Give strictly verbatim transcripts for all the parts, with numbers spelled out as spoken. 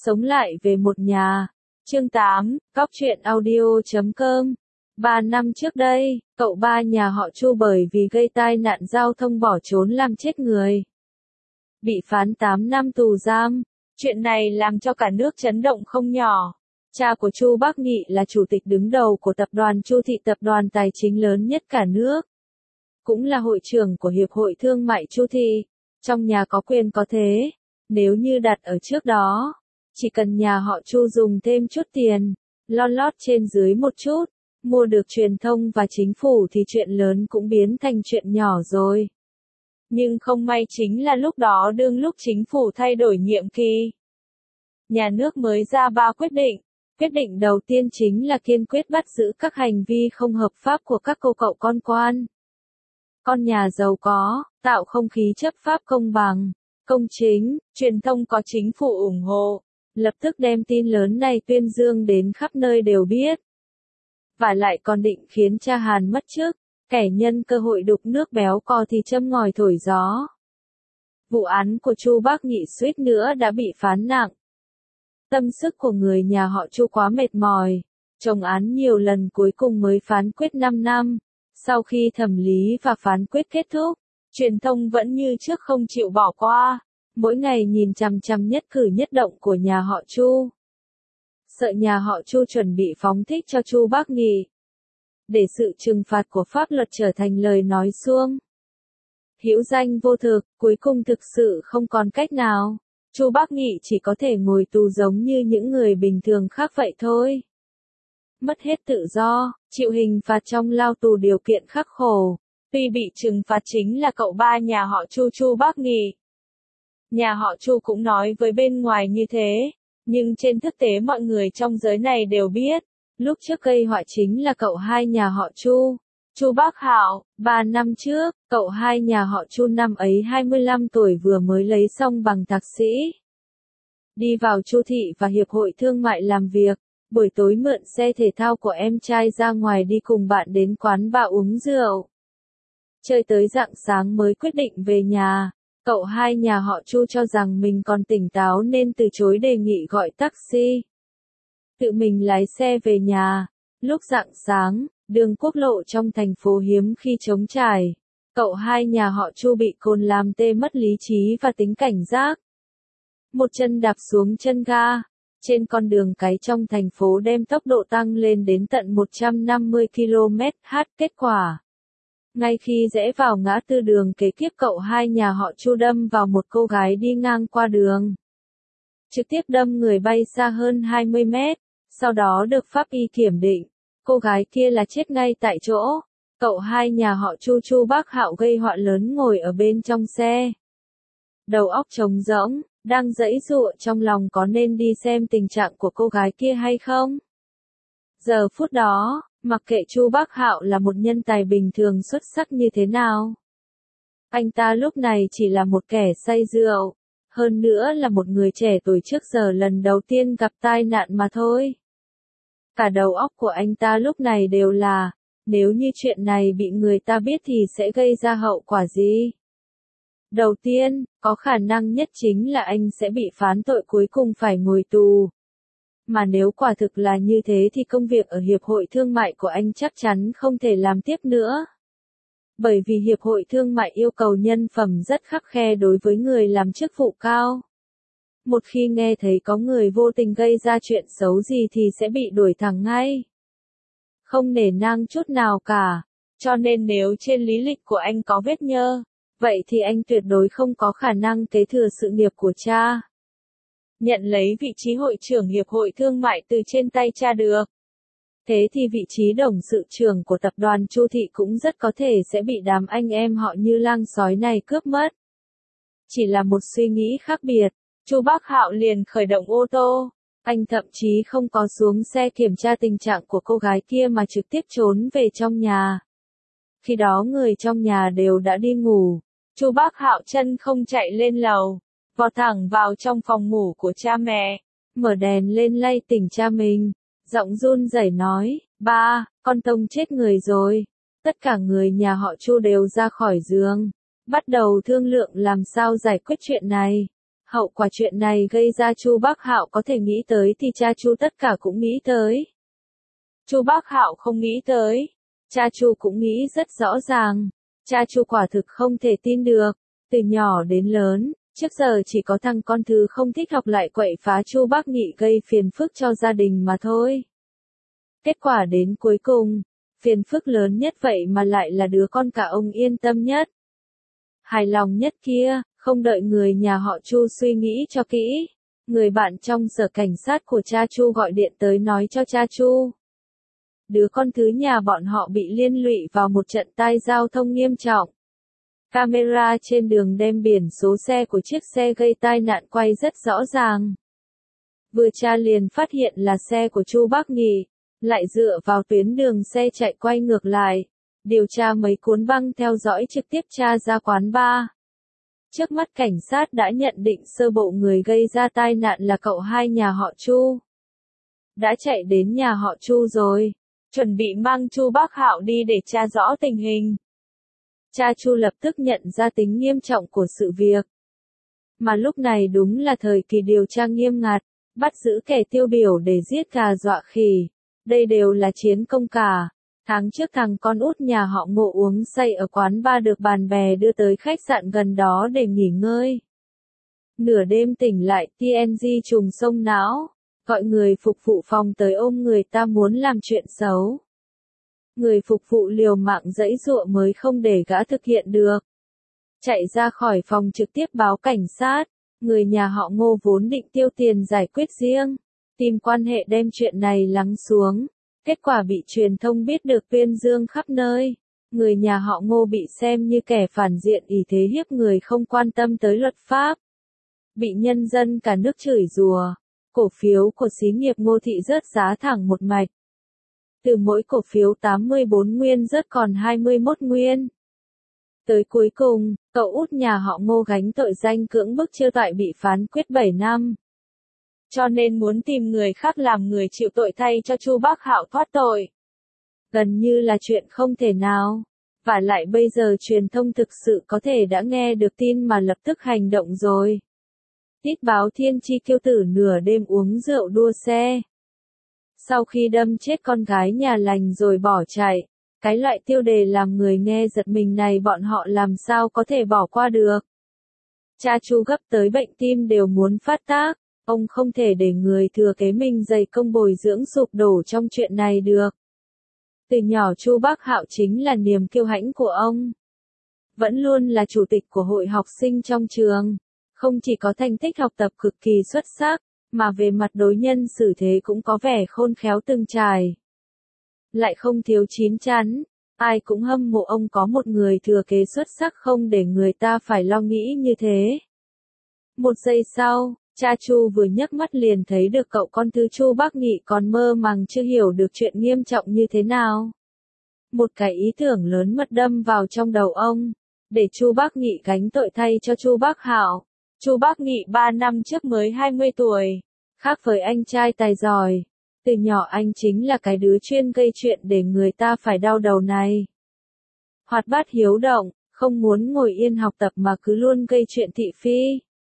Sống lại về một nhà. Chương tám, Cóc truyện audio chấm com. Ba năm trước đây, cậu ba nhà họ Chu bởi vì gây tai nạn giao thông bỏ trốn làm chết người. Bị phán tám năm tù giam. Chuyện này làm cho cả nước chấn động không nhỏ. Cha của Chu Bác Nghị là chủ tịch đứng đầu của tập đoàn Chu Thị, tập đoàn tài chính lớn nhất cả nước. Cũng là hội trưởng của Hiệp hội Thương mại Chu Thị. Trong nhà có quyền có thế. Nếu như đặt ở trước đó, chỉ cần nhà họ Chu dùng thêm chút tiền, lon lót trên dưới một chút, mua được truyền thông và chính phủ thì chuyện lớn cũng biến thành chuyện nhỏ rồi. Nhưng không may chính là lúc đó đương lúc chính phủ thay đổi nhiệm kỳ. Nhà nước mới ra ba quyết định. Quyết định đầu tiên chính là kiên quyết bắt giữ các hành vi không hợp pháp của các cô cậu con quan. Con nhà giàu có, tạo không khí chấp pháp công bằng, công chính, truyền thông có chính phủ ủng hộ, lập tức đem tin lớn này tuyên dương đến khắp nơi đều biết. Và lại còn định khiến cha Hàn mất chức, kẻ nhân cơ hội đục nước béo cò thì châm ngòi thổi gió. Vụ án của Chu Bác Nghị suýt nữa đã bị phán nặng. Tâm sức của người nhà họ Chu quá mệt mỏi, chồng án nhiều lần cuối cùng mới phán quyết năm năm. Sau khi thẩm lý và phán quyết kết thúc, truyền thông vẫn như trước không chịu bỏ qua, mỗi ngày nhìn chằm chằm nhất cử nhất động của nhà họ Chu. Sợ nhà họ Chu chuẩn bị phóng thích cho Chu Bác Nghị, để sự trừng phạt của pháp luật trở thành lời nói suông. Hữu danh vô thực, cuối cùng thực sự không còn cách nào, Chu Bác Nghị chỉ có thể ngồi tù giống như những người bình thường khác vậy thôi. Mất hết tự do, chịu hình phạt trong lao tù điều kiện khắc khổ. Tuy bị trừng phạt chính là cậu ba nhà họ Chu Chu Bác Nghị. Nhà họ Chu cũng nói với bên ngoài như thế, nhưng trên thực tế mọi người trong giới này đều biết, lúc trước gây họa chính là cậu hai nhà họ Chu, Chu Bác Hạo. Ba năm trước, cậu hai nhà họ Chu năm ấy hai mươi lăm tuổi vừa mới lấy xong bằng thạc sĩ. Đi vào Chu Thị và Hiệp hội Thương mại làm việc. Buổi tối mượn xe thể thao của em trai ra ngoài đi cùng bạn đến quán bar uống rượu. Chơi tới rạng sáng mới quyết định về nhà. Cậu hai nhà họ Chu cho rằng mình còn tỉnh táo nên từ chối đề nghị gọi taxi. Tự mình lái xe về nhà. Lúc rạng sáng, đường quốc lộ trong thành phố hiếm khi trống trải. Cậu hai nhà họ Chu bị cồn làm tê mất lý trí và tính cảnh giác. Một chân đạp xuống chân ga. Trên con đường cái trong thành phố đem tốc độ tăng lên đến tận một trăm năm mươi ki lô mét h. Kết quả, ngay khi rẽ vào ngã tư đường kế tiếp, cậu hai nhà họ Chu đâm vào một cô gái đi ngang qua đường. Trực tiếp đâm người bay xa hơn hai mươi mét, sau đó được pháp y kiểm định, cô gái kia là chết ngay tại chỗ. Cậu hai nhà họ Chu Chu Bác Hạo gây họa lớn ngồi ở bên trong xe. Đầu óc trống rỗng. Đang giãy giụa trong lòng có nên đi xem tình trạng của cô gái kia hay không? Giờ phút đó, mặc kệ Chu Bác Hạo là một nhân tài bình thường xuất sắc như thế nào. Anh ta lúc này chỉ là một kẻ say rượu, hơn nữa là một người trẻ tuổi trước giờ lần đầu tiên gặp tai nạn mà thôi. Cả đầu óc của anh ta lúc này đều là, nếu như chuyện này bị người ta biết thì sẽ gây ra hậu quả gì? Đầu tiên, có khả năng nhất chính là anh sẽ bị phán tội cuối cùng phải ngồi tù. Mà nếu quả thực là như thế thì công việc ở Hiệp hội Thương mại của anh chắc chắn không thể làm tiếp nữa. Bởi vì Hiệp hội Thương mại yêu cầu nhân phẩm rất khắt khe đối với người làm chức vụ cao. Một khi nghe thấy có người vô tình gây ra chuyện xấu gì thì sẽ bị đuổi thẳng ngay. Không nể nang chút nào cả. Cho nên nếu trên lý lịch của anh có vết nhơ, vậy thì anh tuyệt đối không có khả năng kế thừa sự nghiệp của cha. Nhận lấy vị trí hội trưởng Hiệp hội Thương mại từ trên tay cha được. Thế thì vị trí董sự trưởng của tập đoàn Chu Thị cũng rất có thể sẽ bị đám anh em họ như lang sói này cướp mất. Chỉ là một suy nghĩ khác biệt, Chu Bác Hạo liền khởi động ô tô. Anh thậm chí không có xuống xe kiểm tra tình trạng của cô gái kia mà trực tiếp trốn về trong nhà. Khi đó người trong nhà đều đã đi ngủ. Chu Bác Hạo chân không chạy lên lầu, vọt thẳng vào trong phòng ngủ của cha mẹ, mở đèn lên lay tỉnh cha mình, giọng run rẩy nói, ba, con Tông chết người rồi. Tất cả người nhà họ Chu đều ra khỏi giường, bắt đầu thương lượng làm sao giải quyết chuyện này. Hậu quả chuyện này gây ra Chu Bác Hạo có thể nghĩ tới thì cha Chu tất cả cũng nghĩ tới. Chu Bác Hạo không nghĩ tới, cha Chu cũng nghĩ rất rõ ràng. Cha Chu quả thực không thể tin được, từ nhỏ đến lớn, trước giờ chỉ có thằng con thứ không thích học lại quậy phá Chu Bác Nghị gây phiền phức cho gia đình mà thôi. Kết quả đến cuối cùng, phiền phức lớn nhất vậy mà lại là đứa con cả ông yên tâm nhất, hài lòng nhất kia. Không đợi người nhà họ Chu suy nghĩ cho kỹ, người bạn trong sở cảnh sát của cha Chu gọi điện tới nói cho cha Chu. Đứa con thứ nhà bọn họ bị liên lụy vào một trận tai giao thông nghiêm trọng. Camera trên đường đem biển số xe của chiếc xe gây tai nạn quay rất rõ ràng. Vừa tra liền phát hiện là xe của Chu Bác Nghị, lại dựa vào tuyến đường xe chạy quay ngược lại. Điều tra mấy cuốn băng theo dõi trực tiếp tra ra quán bar. Trước mắt cảnh sát đã nhận định sơ bộ người gây ra tai nạn là cậu hai nhà họ Chu. Đã chạy đến nhà họ Chu rồi, chuẩn bị mang Chu Bác Hạo đi để tra rõ tình hình. Cha Chu lập tức nhận ra tính nghiêm trọng của sự việc. Mà lúc này đúng là thời kỳ điều tra nghiêm ngặt, bắt giữ kẻ tiêu biểu để giết gà dọa khỉ. Đây đều là chiến công cả. Tháng trước thằng con út nhà họ Ngô uống say ở quán bar được bạn bè đưa tới khách sạn gần đó để nghỉ ngơi. Nửa đêm tỉnh lại tê en giê trùng sông não, gọi người phục vụ phòng tới ôm người ta muốn làm chuyện xấu. Người phục vụ liều mạng giãy giụa mới không để gã thực hiện được. Chạy ra khỏi phòng trực tiếp báo cảnh sát, người nhà họ Ngô vốn định tiêu tiền giải quyết riêng, tìm quan hệ đem chuyện này lắng xuống. Kết quả bị truyền thông biết được tuyên dương khắp nơi. Người nhà họ Ngô bị xem như kẻ phản diện ỷ thế hiếp người không quan tâm tới luật pháp. Bị nhân dân cả nước chửi rủa. Cổ phiếu của xí nghiệp Ngô Thị rớt giá thẳng một mạch. Từ mỗi cổ phiếu tám mươi bốn nguyên rớt còn hai mươi mốt nguyên. Tới cuối cùng, cậu út nhà họ Ngô gánh tội danh cưỡng bức chiêu toại bị phán quyết bảy năm. Cho nên muốn tìm người khác làm người chịu tội thay cho Chu Bác Hạo thoát tội. Gần như là chuyện không thể nào. Và lại bây giờ truyền thông thực sự có thể đã nghe được tin mà lập tức hành động rồi. Tít báo Thiên Chi Kiêu Tử nửa đêm uống rượu đua xe. Sau khi đâm chết con gái nhà lành rồi bỏ chạy. Cái loại tiêu đề làm người nghe giật mình này bọn họ làm sao có thể bỏ qua được. Cha Chu gấp tới bệnh tim đều muốn phát tác. Ông không thể để người thừa kế mình dày công bồi dưỡng sụp đổ trong chuyện này được. Từ nhỏ Chu Bác Hạo chính là niềm kiêu hãnh của ông. Vẫn luôn là chủ tịch của hội học sinh trong trường. Không chỉ có thành tích học tập cực kỳ xuất sắc, mà về mặt đối nhân xử thế cũng có vẻ khôn khéo từng trải. Lại không thiếu chín chắn, ai cũng hâm mộ ông có một người thừa kế xuất sắc không để người ta phải lo nghĩ như thế. Một giây sau, cha Chu vừa nhấc mắt liền thấy được cậu con thứ Chu Bác Nghị còn mơ màng chưa hiểu được chuyện nghiêm trọng như thế nào. Một cái ý tưởng lớn mật đâm vào trong đầu ông, để Chu Bác Nghị gánh tội thay cho Chu Bác Hạo. Chu Bác Nghị ba năm trước mới hai mươi tuổi, khác với anh trai tài giỏi. Từ nhỏ anh chính là cái đứa chuyên gây chuyện để người ta phải đau đầu này. Hoạt bát hiếu động, không muốn ngồi yên học tập mà cứ luôn gây chuyện thị phi.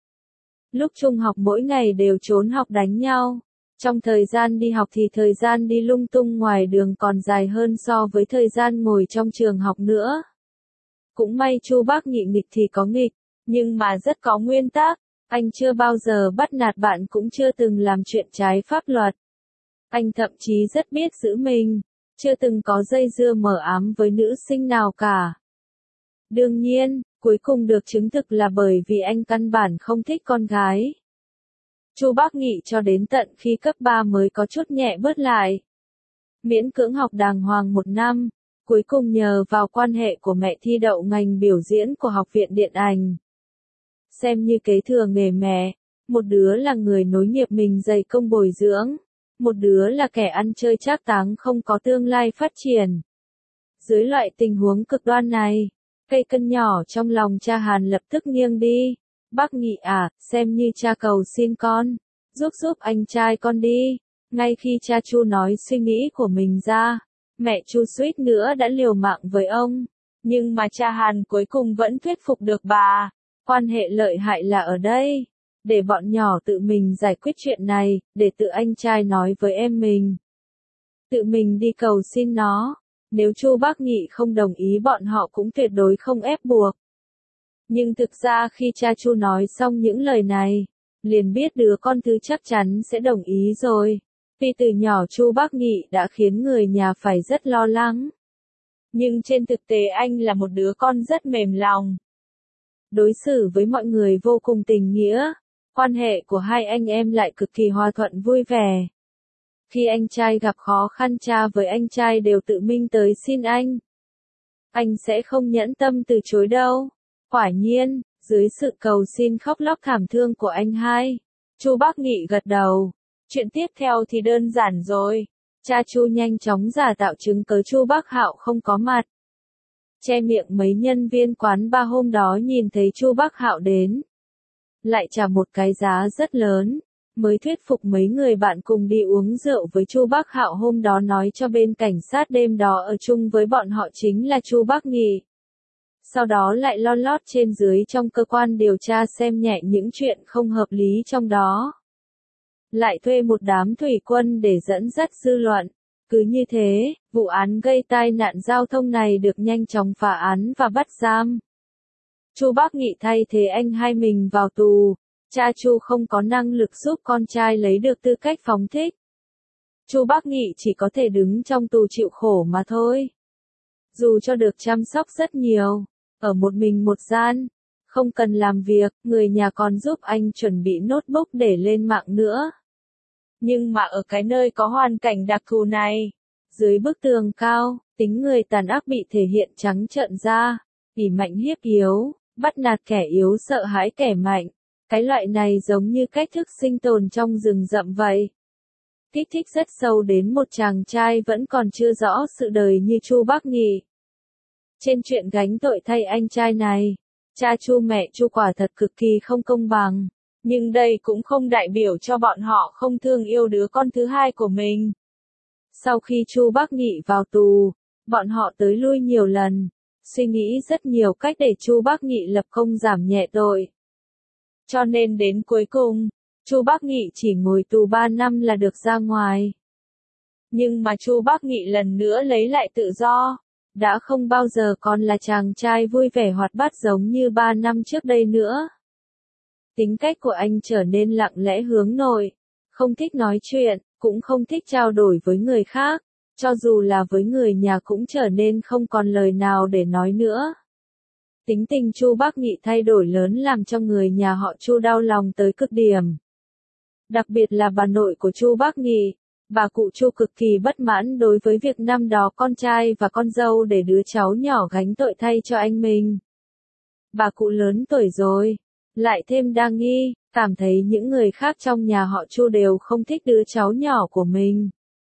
Lúc trung học mỗi ngày đều trốn học đánh nhau. Trong thời gian đi học thì thời gian đi lung tung ngoài đường còn dài hơn so với thời gian ngồi trong trường học nữa. Cũng may Chu Bác Nghị nghịch thì có nghịch, nhưng mà rất có nguyên tắc. Anh chưa bao giờ bắt nạt bạn cũng chưa từng làm chuyện trái pháp luật. Anh thậm chí rất biết giữ mình, chưa từng có dây dưa mờ ám với nữ sinh nào cả. Đương nhiên, cuối cùng được chứng thực là bởi vì anh căn bản không thích con gái. Chu Bác Nghị cho đến tận khi cấp ba mới có chút nhẹ bớt lại. Miễn cưỡng học đàng hoàng một năm, cuối cùng nhờ vào quan hệ của mẹ thi đậu ngành biểu diễn của Học viện Điện ảnh. Xem như kế thừa nghề mẹ, một đứa là người nối nghiệp mình dày công bồi dưỡng, một đứa là kẻ ăn chơi trác táng không có tương lai phát triển. Dưới loại tình huống cực đoan này, cây cân nhỏ trong lòng cha Hàn lập tức nghiêng đi. Bác Nghị à, xem như cha cầu xin con, giúp giúp anh trai con đi. Ngay khi cha Chu nói suy nghĩ của mình ra, mẹ Chu suýt nữa đã liều mạng với ông. Nhưng mà cha Hàn cuối cùng vẫn thuyết phục được bà. Quan hệ lợi hại là ở đây. để bọn nhỏ tự mình giải quyết chuyện này, để tự anh trai nói với em mình. Tự mình đi cầu xin nó. Nếu Chu Bác Nghị không đồng ý bọn họ cũng tuyệt đối không ép buộc. Nhưng thực ra khi cha Chu nói xong những lời này, liền biết đứa con thứ chắc chắn sẽ đồng ý rồi. Vì từ nhỏ Chu Bác Nghị đã khiến người nhà phải rất lo lắng. Nhưng trên thực tế anh là một đứa con rất mềm lòng. Đối xử với mọi người vô cùng tình nghĩa. Quan hệ của hai anh em lại cực kỳ hòa thuận vui vẻ. Khi anh trai gặp khó khăn cha với anh trai đều tự mình tới xin anh. Anh sẽ không nhẫn tâm từ chối đâu. Quả nhiên, dưới sự cầu xin khóc lóc thảm thương của anh hai, Chu Bác Nghị gật đầu. Chuyện tiếp theo thì đơn giản rồi. Cha Chu nhanh chóng giả tạo chứng cớ Chu Bác Hạo không có mặt. Che miệng mấy nhân viên quán bar hôm đó nhìn thấy Chu Bác Hạo đến. Lại trả một cái giá rất lớn, mới thuyết phục mấy người bạn cùng đi uống rượu với Chu Bác Hạo hôm đó nói cho bên cảnh sát đêm đó ở chung với bọn họ chính là Chu Bác Nghị. Sau đó lại lon lót trên dưới trong cơ quan điều tra xem nhẹ những chuyện không hợp lý trong đó. Lại thuê một đám thủy quân để dẫn dắt dư luận. Cứ như thế, vụ án gây tai nạn giao thông này được nhanh chóng phá án và bắt giam. Chu Bác Nghị thay thế anh hai mình vào tù. Cha Chu không có năng lực giúp con trai lấy được tư cách phóng thích. Chu Bác Nghị chỉ có thể đứng trong tù chịu khổ mà thôi. Dù cho được chăm sóc rất nhiều, ở một mình một gian, không cần làm việc, người nhà còn giúp anh chuẩn bị notebook để lên mạng nữa. Nhưng mà ở cái nơi có hoàn cảnh đặc thù này, dưới bức tường cao, tính người tàn ác bị thể hiện trắng trợn ra, ỷ mạnh hiếp yếu, bắt nạt kẻ yếu sợ hãi kẻ mạnh. Cái loại này giống như cách thức sinh tồn trong rừng rậm vậy. Kích thích rất sâu đến một chàng trai vẫn còn chưa rõ sự đời như Chu Bác Nghị. Trên chuyện gánh tội thay anh trai này, cha Chu mẹ Chu quả thật cực kỳ không công bằng. Nhưng đây cũng không đại biểu cho bọn họ không thương yêu đứa con thứ hai của mình. Sau khi Chu Bác Nghị vào tù, bọn họ tới lui nhiều lần, suy nghĩ rất nhiều cách để Chu Bác Nghị lập công giảm nhẹ tội. Cho nên đến cuối cùng, Chu Bác Nghị chỉ ngồi tù ba năm là được ra ngoài. Nhưng mà Chu Bác Nghị lần nữa lấy lại tự do, đã không bao giờ còn là chàng trai vui vẻ hoạt bát giống như ba năm trước đây nữa. Tính cách của anh trở nên lặng lẽ hướng nội, không thích nói chuyện, cũng không thích trao đổi với người khác, cho dù là với người nhà cũng trở nên không còn lời nào để nói nữa. Tính tình Chu Bác Nghị thay đổi lớn làm cho người nhà họ Chu đau lòng tới cực điểm. Đặc biệt là bà nội của Chu Bác Nghị, bà cụ Chu cực kỳ bất mãn đối với việc năm đó con trai và con dâu để đứa cháu nhỏ gánh tội thay cho anh mình. Bà cụ lớn tuổi rồi, lại thêm đa nghi, cảm thấy những người khác trong nhà họ Chu đều không thích đứa cháu nhỏ của mình.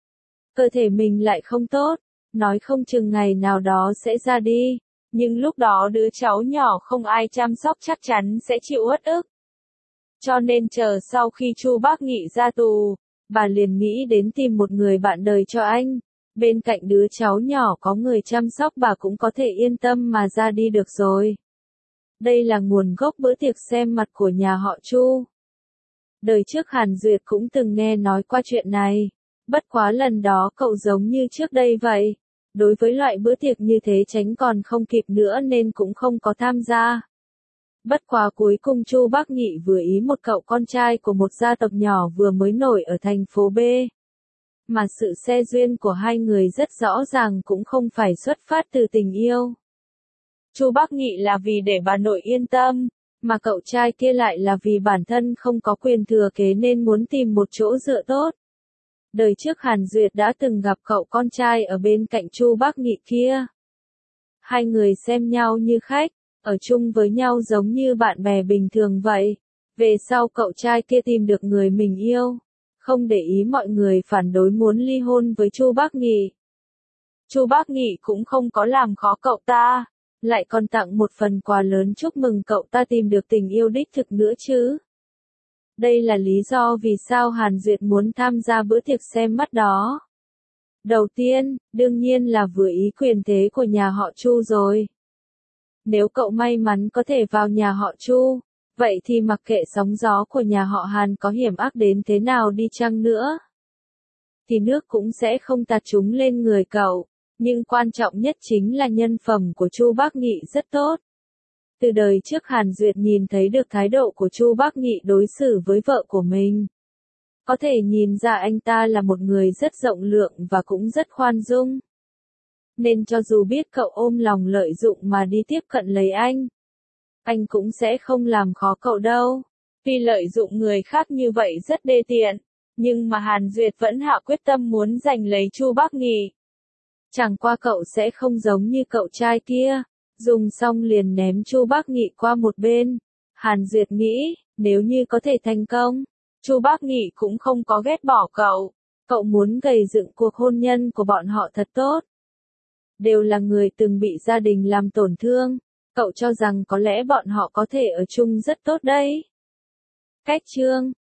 Cơ thể mình lại không tốt, nói không chừng ngày nào đó sẽ ra đi. Nhưng lúc đó đứa cháu nhỏ không ai chăm sóc chắc chắn sẽ chịu uất ức. Cho nên chờ sau khi Chu Bác Nghị ra tù, bà liền nghĩ đến tìm một người bạn đời cho anh. Bên cạnh đứa cháu nhỏ có người chăm sóc bà cũng có thể yên tâm mà ra đi được rồi. Đây là nguồn gốc bữa tiệc xem mặt của nhà họ Chu. Đời trước Hàn Duyệt cũng từng nghe nói qua chuyện này. Bất quá lần đó cậu giống như trước đây vậy. Đối với loại bữa tiệc như thế tránh còn không kịp nữa nên cũng không có tham gia. Bất quá cuối cùng Chu Bác Nghị vừa ý một cậu con trai của một gia tộc nhỏ vừa mới nổi ở thành phố B. Mà sự xe duyên của hai người rất rõ ràng cũng không phải xuất phát từ tình yêu. Chu Bác Nghị là vì để bà nội yên tâm, mà cậu trai kia lại là vì bản thân không có quyền thừa kế nên muốn tìm một chỗ dựa tốt. Đời trước Hàn Duyệt đã từng gặp cậu con trai ở bên cạnh Chu Bác Nghị kia. Hai người xem nhau như khách, ở chung với nhau giống như bạn bè bình thường vậy. Về sau cậu trai kia tìm được người mình yêu, không để ý mọi người phản đối muốn ly hôn với Chu Bác Nghị. Chu Bác Nghị cũng không có làm khó cậu ta, lại còn tặng một phần quà lớn chúc mừng cậu ta tìm được tình yêu đích thực nữa chứ. Đây là lý do vì sao Hàn Duyệt muốn tham gia bữa tiệc xem mắt đó. Đầu tiên, đương nhiên là vừa ý quyền thế của nhà họ Chu rồi. Nếu cậu may mắn có thể vào nhà họ Chu, Vậy thì mặc kệ sóng gió của nhà họ Hàn có hiểm ác đến thế nào đi chăng nữa, thì nước cũng sẽ không tạt chúng lên người cậu. Nhưng quan trọng nhất chính là nhân phẩm của Chu Bác Nghị rất tốt. Từ đời trước Hàn Duyệt nhìn thấy được thái độ của Chu Bác Nghị đối xử với vợ của mình. Có thể nhìn ra anh ta là một người rất rộng lượng và cũng rất khoan dung. Nên cho dù biết cậu ôm lòng lợi dụng mà đi tiếp cận lấy anh, anh cũng sẽ không làm khó cậu đâu. Vì lợi dụng người khác như vậy rất đê tiện, nhưng mà Hàn Duyệt vẫn hạ quyết tâm muốn giành lấy Chu Bác Nghị. Chẳng qua cậu sẽ không giống như cậu trai kia, dùng xong liền ném Chu Bác Nghị qua một bên. Hàn Duyệt nghĩ, nếu như có thể thành công, Chu Bác Nghị cũng không có ghét bỏ cậu. Cậu muốn gầy dựng cuộc hôn nhân của bọn họ thật tốt. Đều là người từng bị gia đình làm tổn thương. Cậu cho rằng có lẽ bọn họ có thể ở chung rất tốt đấy. Cách chương